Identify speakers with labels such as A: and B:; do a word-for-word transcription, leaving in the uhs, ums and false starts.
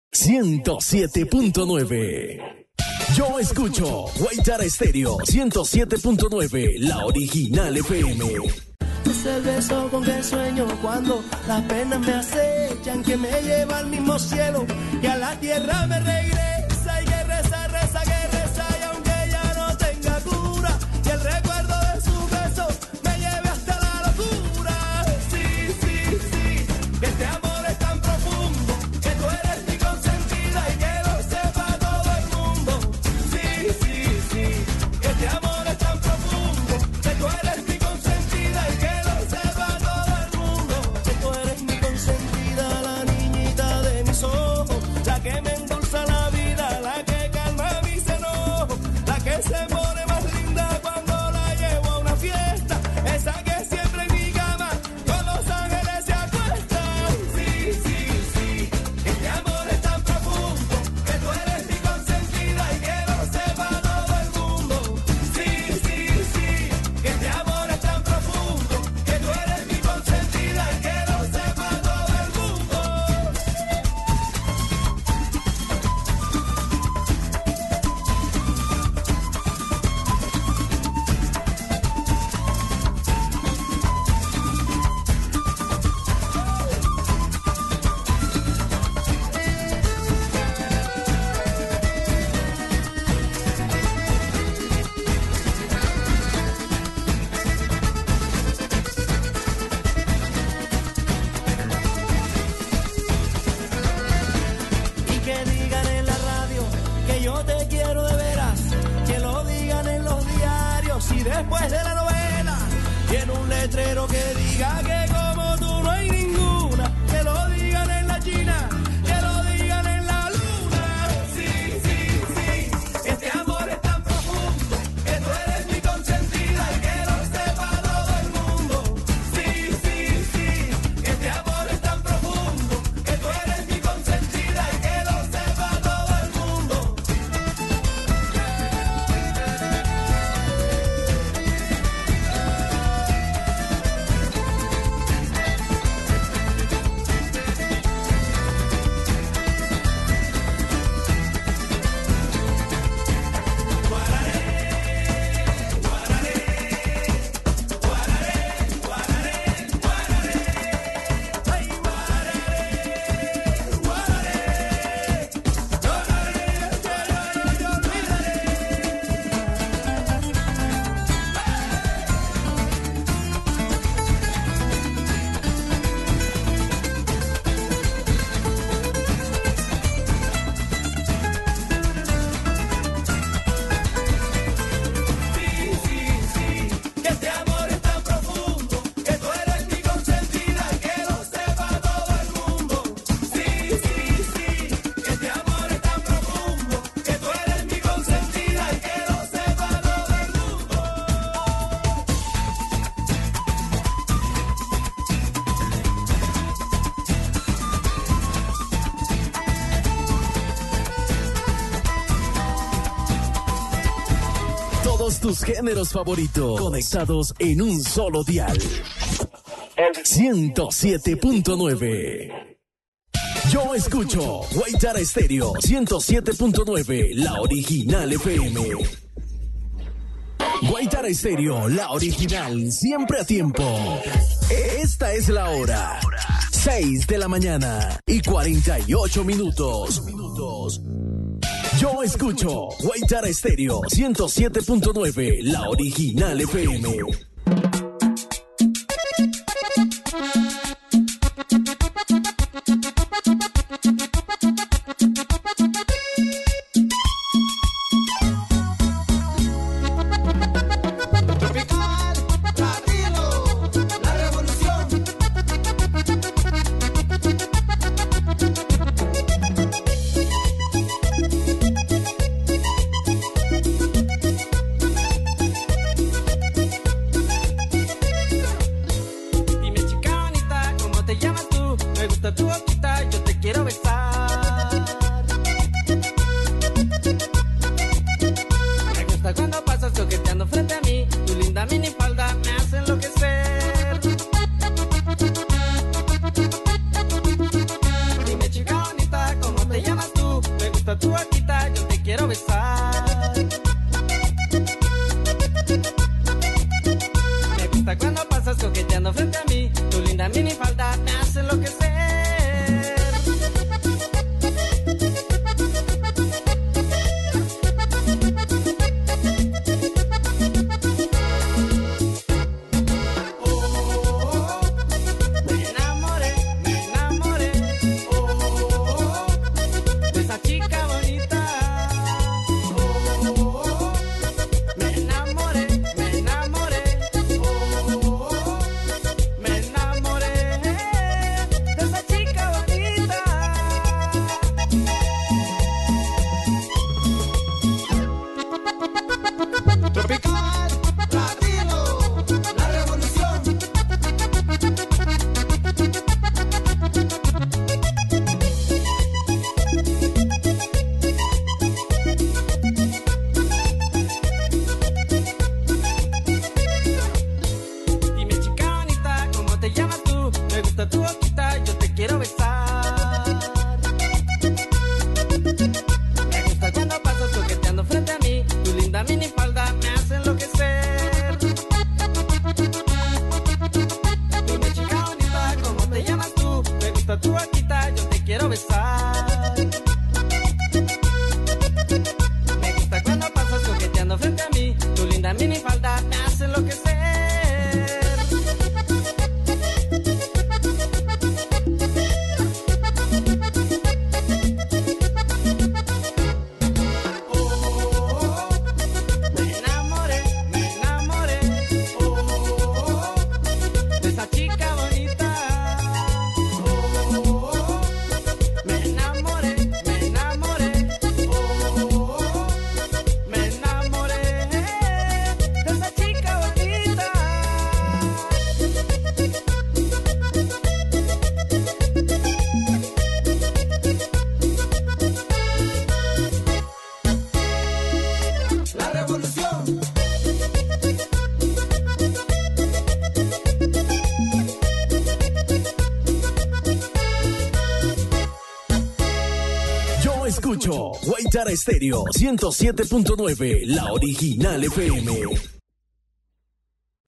A: ciento siete punto nueve. Yo escucho Guaytara Estéreo ciento siete punto nueve, la original F M.
B: Es el beso con que sueño cuando las penas me acechan, que me lleva al mismo cielo y a la tierra me regresa. Y que reza, reza, que reza, y aunque ya no tenga cura, y el recuerdo de su beso me lleve hasta la locura. Sí, sí, sí, que este amor es tan profundo, que tú eres mi consentida y que lo sepa todo el mundo. Sí, sí, sí, que este amor es tan profundo, que tú eres mi consentida y que lo sepa todo el mundo. Que tú eres mi consentida, la niñita de mis ojos, la que me endulza la vida, la que calma mis enojos, la que se pone más linda cuando la llevo a una fiesta, esa que siempre en mi cama con los ángeles se acuestan. Sí, sí, sí, este amor es tan profundo, que tú eres mi consentida y que lo sepa todo el mundo. Sí, sí, sí, que este amor es tan profundo, que tú eres mi consentida y que lo sepa todo el mundo. Y que digan en la radio que yo te quiero de veras, que lo digan en los diarios y después de la novela, y en un letrero que diga que como tú no hay ninguna, que lo digan en la China, que lo digan en la luna. Sí, sí, sí, este amor es tan profundo, que tú eres mi consentida y que lo sepa todo el mundo. Sí, sí, sí, este amor es tan profundo, que tú eres mi consentida y que lo sepa todo el mundo.
A: Todos tus géneros favoritos conectados en un solo dial. ciento siete punto nueve. Yo escucho Guaytara Estéreo ciento siete punto nueve, la original F M. Guaytara Estéreo, la original, siempre a tiempo. Esta es la hora. seis de la mañana y cuarenta y ocho minutos. Yo escucho Guaytara Estéreo ciento siete punto nueve, la original F M.
C: gusta tu boquita, yo te quiero besar. Me gusta cuando pasas coqueteando frente a mí. Tu linda minifalda me hace enloquecer.
A: Escucho Guaitara Estéreo ciento siete punto nueve, la original F M.